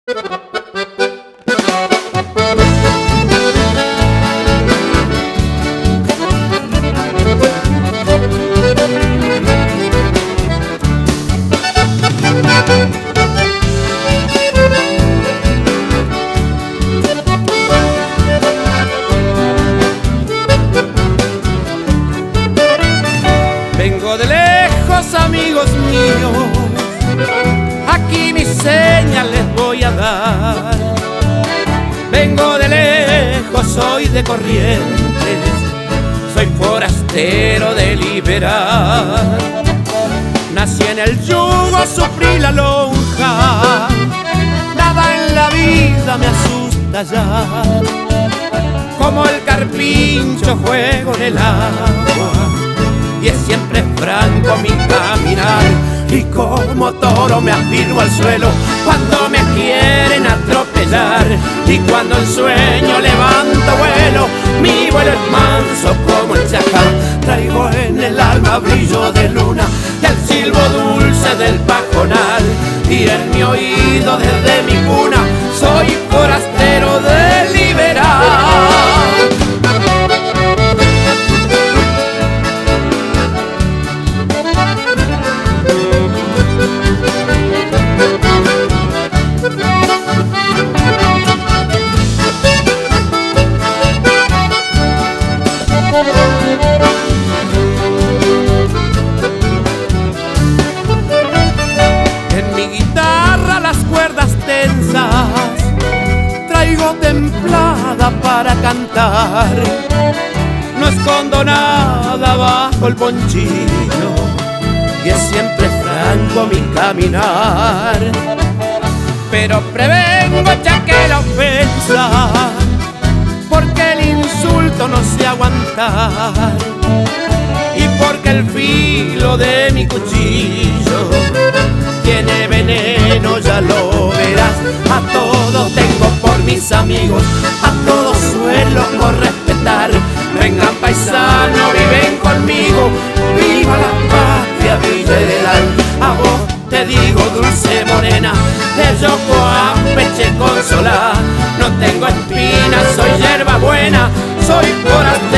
Vengo de lejos, amigos míos, aquí mis señas les voy a dar. Vengo de lejos, soy de Corrientes, soy forastero de liberar. Nací en el yugo, sufrí la lonja, nada en la vida me asusta ya. Como el carpincho juego en el agua, y es siempre franco mi caminar. Y como toro me afirmo al suelo cuando me quieren atropellar. Y cuando en sueño levanto vuelo, mi vuelo es manso como el chacal. Traigo en el alma brillo de luna y el silbo dulce del pajonal. Y en mi oído desde mi cuna soy forastero de liberar. En mi guitarra las cuerdas tensas traigo templada para cantar. No escondo nada bajo el ponchillo y es siempre franco mi caminar. Pero prevengo ya que la ofensa, porque el insulto no sé aguantar. Y porque el filo de mi cuchillo tiene veneno, ya lo verás. A todos tengo por mis amigos, a todos suelo por respetar. Vengan paisanos, viven conmigo, viva la patria Villa Heredal. A vos te digo, dulce morena, de Yocoampeche consolar. No tengo espinas, soy hierba buena, soy forastero